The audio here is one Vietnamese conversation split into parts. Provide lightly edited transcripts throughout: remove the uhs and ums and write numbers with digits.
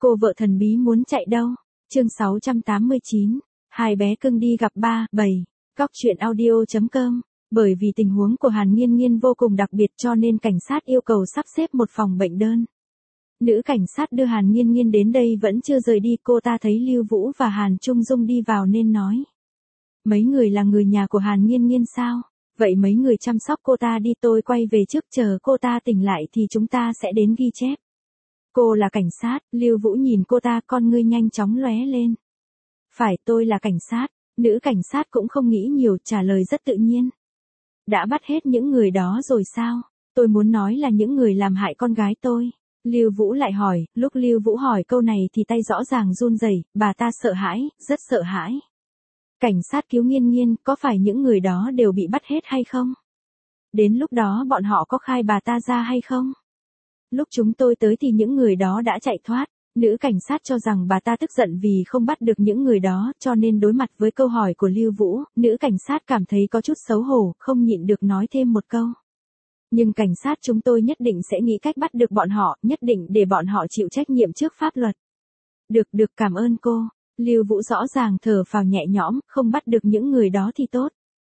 Cô vợ thần bí muốn chạy đâu? Chương 689. Hai bé cưng đi gặp ba, 7. Góc truyện audio.com. Bởi vì tình huống của Hàn Nghiên Nghiên vô cùng đặc biệt cho nên cảnh sát yêu cầu sắp xếp một phòng bệnh đơn. Nữ cảnh sát đưa Hàn Nghiên Nghiên đến đây vẫn chưa rời đi, cô ta thấy Lưu Vũ và Hàn Trung Dung đi vào nên nói. Mấy người là người nhà của Hàn Nghiên Nghiên sao? Vậy mấy người chăm sóc cô ta đi, tôi quay về trước, chờ cô ta tỉnh lại thì chúng ta sẽ đến ghi chép. Cô là cảnh sát, Lưu Vũ nhìn cô ta, con ngươi nhanh chóng lóe lên. Phải, tôi là cảnh sát. Nữ cảnh sát cũng không nghĩ nhiều, trả lời rất tự nhiên. Đã bắt hết những người đó rồi sao? Tôi muốn nói là những người làm hại con gái tôi. Lưu Vũ lại hỏi, lúc Lưu Vũ hỏi câu này thì tay rõ ràng run rẩy, bà ta sợ hãi, rất sợ hãi. Cảnh sát cứu Nghiên Nghiên, có phải những người đó đều bị bắt hết hay không? Đến lúc đó bọn họ có khai bà ta ra hay không? Lúc chúng tôi tới thì những người đó đã chạy thoát. Nữ cảnh sát cho rằng bà ta tức giận vì không bắt được những người đó, cho nên đối mặt với câu hỏi của Lưu Vũ, nữ cảnh sát cảm thấy có chút xấu hổ, không nhịn được nói thêm một câu. Nhưng cảnh sát chúng tôi nhất định sẽ nghĩ cách bắt được bọn họ, nhất định để bọn họ chịu trách nhiệm trước pháp luật. Được, cảm ơn cô. Lưu Vũ rõ ràng thở phào nhẹ nhõm, không bắt được những người đó thì tốt.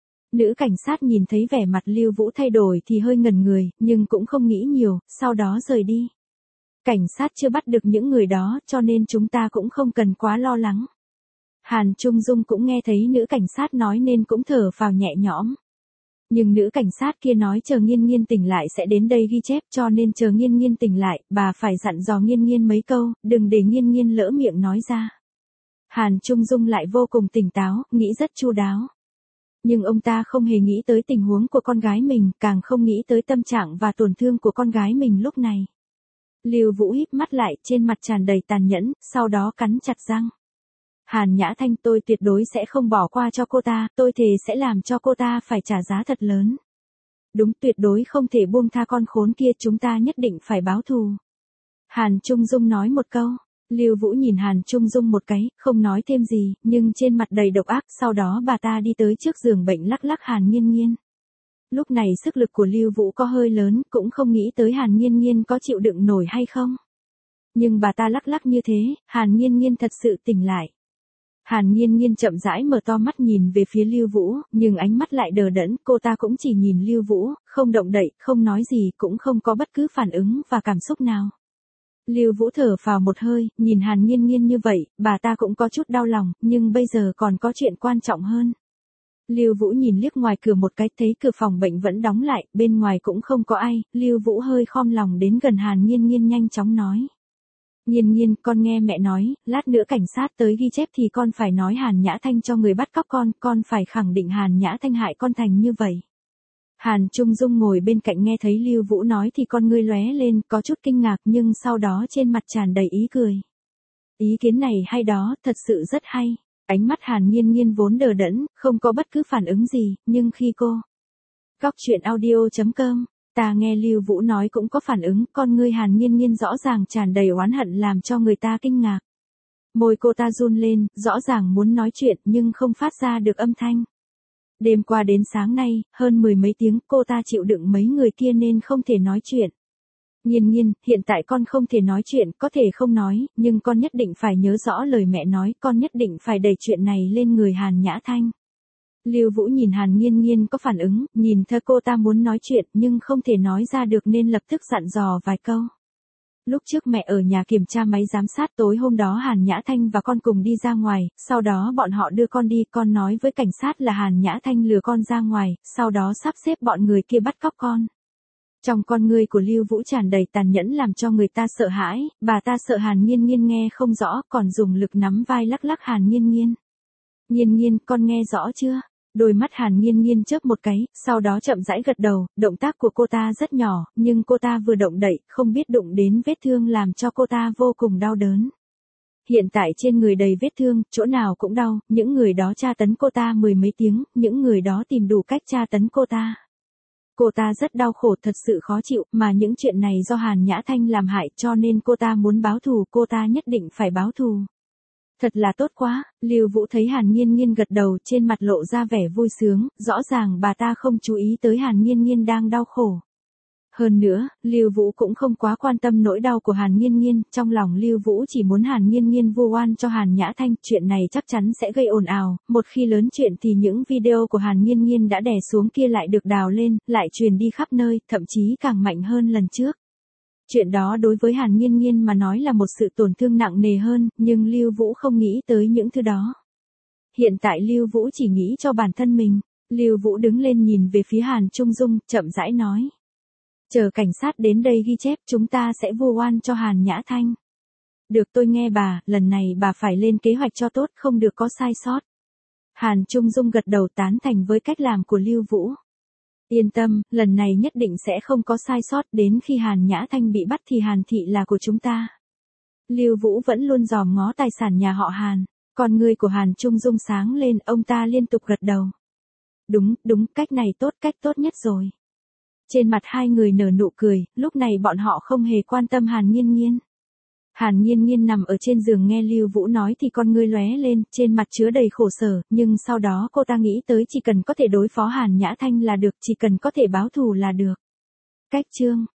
Nữ cảnh sát nhìn thấy vẻ mặt Lưu Vũ thay đổi thì hơi ngẩn người, nhưng cũng không nghĩ nhiều, sau đó rời đi. Cảnh sát chưa bắt được những người đó, cho nên chúng ta cũng không cần quá lo lắng. Hàn Trung Dung cũng nghe thấy nữ cảnh sát nói nên cũng thở phào nhẹ nhõm. Nhưng nữ cảnh sát kia nói chờ Nghiên Nghiên tỉnh lại sẽ đến đây ghi chép, cho nên chờ Nghiên Nghiên tỉnh lại, bà phải dặn dò Nghiên Nghiên mấy câu, đừng để Nghiên Nghiên lỡ miệng nói ra. Hàn Trung Dung lại vô cùng tỉnh táo, nghĩ rất chu đáo. Nhưng ông ta không hề nghĩ tới tình huống của con gái mình, càng không nghĩ tới tâm trạng và tổn thương của con gái mình lúc này. Lưu Vũ híp mắt lại, trên mặt tràn đầy tàn nhẫn, sau đó cắn chặt răng. Hàn Nhã Thanh, tôi tuyệt đối sẽ không bỏ qua cho cô ta, tôi thề sẽ làm cho cô ta phải trả giá thật lớn. Đúng, tuyệt đối không thể buông tha con khốn kia, chúng ta nhất định phải báo thù. Hàn Trung Dung nói một câu. Lưu Vũ nhìn Hàn Trung Dung một cái, không nói thêm gì, nhưng trên mặt đầy độc ác, sau đó bà ta đi tới trước giường bệnh lắc lắc Hàn Nghiên Nghiên. Lúc này sức lực của Lưu Vũ có hơi lớn, cũng không nghĩ tới Hàn Nghiên Nghiên có chịu đựng nổi hay không. Nhưng bà ta lắc lắc như thế, Hàn Nghiên Nghiên thật sự tỉnh lại. Hàn Nghiên Nghiên chậm rãi mở to mắt nhìn về phía Lưu Vũ, nhưng ánh mắt lại đờ đẫn, cô ta cũng chỉ nhìn Lưu Vũ, không động đậy, không nói gì, cũng không có bất cứ phản ứng và cảm xúc nào. Lưu Vũ thở phào một hơi, nhìn Hàn Nghiên Nghiên như vậy, bà ta cũng có chút đau lòng, nhưng bây giờ còn có chuyện quan trọng hơn. Lưu Vũ nhìn liếc ngoài cửa một cái, thấy cửa phòng bệnh vẫn đóng lại, bên ngoài cũng không có ai, Lưu Vũ hơi khom lòng đến gần Hàn Nghiên Nghiên nhanh chóng nói. Nghiên Nghiên, con nghe mẹ nói, lát nữa cảnh sát tới ghi chép thì con phải nói Hàn Nhã Thanh cho người bắt cóc con phải khẳng định Hàn Nhã Thanh hại con thành như vậy. Hàn Trung Dung ngồi bên cạnh nghe thấy Lưu Vũ nói thì con ngươi lóe lên, có chút kinh ngạc nhưng sau đó trên mặt tràn đầy ý cười. Ý kiến này hay đó, thật sự rất hay. Ánh mắt Hàn Nghiên Nghiên vốn đờ đẫn, không có bất cứ phản ứng gì, nhưng khi cô. Góc truyện audio.com, ta nghe Lưu Vũ nói cũng có phản ứng, con ngươi Hàn Nghiên Nghiên rõ ràng tràn đầy oán hận làm cho người ta kinh ngạc. Môi cô ta run lên, rõ ràng muốn nói chuyện nhưng không phát ra được âm thanh. Đêm qua đến sáng nay, hơn 10 mấy tiếng, cô ta chịu đựng mấy người kia nên không thể nói chuyện. Nghiên Nghiên, hiện tại con không thể nói chuyện, có thể không nói, nhưng con nhất định phải nhớ rõ lời mẹ nói, con nhất định phải đẩy chuyện này lên người Hàn Nhã Thanh. Lưu Vũ nhìn Hàn Nghiên Nghiên có phản ứng, nhìn thơ cô ta muốn nói chuyện nhưng không thể nói ra được nên lập tức dặn dò vài câu. Lúc trước mẹ ở nhà kiểm tra máy giám sát, tối hôm đó Hàn Nhã Thanh và con cùng đi ra ngoài, sau đó bọn họ đưa con đi, con nói với cảnh sát là Hàn Nhã Thanh lừa con ra ngoài, sau đó sắp xếp bọn người kia bắt cóc con. Trong con ngươi của Lưu Vũ tràn đầy tàn nhẫn làm cho người ta sợ hãi, bà ta sợ Hàn Nghiên Nghiên nghe không rõ, còn dùng lực nắm vai lắc lắc Hàn Nghiên Nghiên. Nghiên Nghiên, con nghe rõ chưa? Đôi mắt Hàn Nghiên Nghiên chớp một cái, sau đó chậm rãi gật đầu, động tác của cô ta rất nhỏ, nhưng cô ta vừa động đậy, không biết đụng đến vết thương làm cho cô ta vô cùng đau đớn. Hiện tại trên người đầy vết thương, chỗ nào cũng đau, những người đó tra tấn cô ta 10 mấy tiếng, những người đó tìm đủ cách tra tấn cô ta. Cô ta rất đau khổ, thật sự khó chịu, mà những chuyện này do Hàn Nhã Thanh làm hại cho nên cô ta muốn báo thù, cô ta nhất định phải báo thù. Thật là tốt quá, Lưu Vũ thấy Hàn Nghiên Nghiên gật đầu, trên mặt lộ ra vẻ vui sướng, rõ ràng bà ta không chú ý tới Hàn Nghiên Nghiên đang đau khổ. Hơn nữa, Lưu Vũ cũng không quá quan tâm nỗi đau của Hàn Nghiên Nghiên, trong lòng Lưu Vũ chỉ muốn Hàn Nghiên Nghiên vu oan cho Hàn Nhã Thanh, chuyện này chắc chắn sẽ gây ồn ào, một khi lớn chuyện thì những video của Hàn Nghiên Nghiên đã đè xuống kia lại được đào lên, lại truyền đi khắp nơi, thậm chí càng mạnh hơn lần trước. Chuyện đó đối với Hàn Nghiên Nghiên mà nói là một sự tổn thương nặng nề hơn, nhưng Lưu Vũ không nghĩ tới những thứ đó. Hiện tại Lưu Vũ chỉ nghĩ cho bản thân mình. Lưu Vũ đứng lên nhìn về phía Hàn Trung Dung, chậm rãi nói. Chờ cảnh sát đến đây ghi chép, chúng ta sẽ vu oan cho Hàn Nhã Thanh. Được, tôi nghe bà, lần này bà phải lên kế hoạch cho tốt, không được có sai sót. Hàn Trung Dung gật đầu tán thành với cách làm của Lưu Vũ. Yên tâm, lần này nhất định sẽ không có sai sót, đến khi Hàn Nhã Thanh bị bắt thì Hàn thị là của chúng ta. Lưu Vũ vẫn luôn dòm ngó tài sản nhà họ Hàn, con người của Hàn Trung Dung sáng lên, ông ta liên tục gật đầu. Đúng, cách này tốt, cách tốt nhất rồi. Trên mặt hai người nở nụ cười, lúc này bọn họ không hề quan tâm Hàn Nghiên Nghiên. Hàn Nghiên Nghiên nằm ở trên giường nghe Lưu Vũ nói thì con ngươi lóe lên, trên mặt chứa đầy khổ sở, nhưng sau đó cô ta nghĩ tới chỉ cần có thể đối phó Hàn Nhã Thanh là được, chỉ cần có thể báo thù là được. Cách chương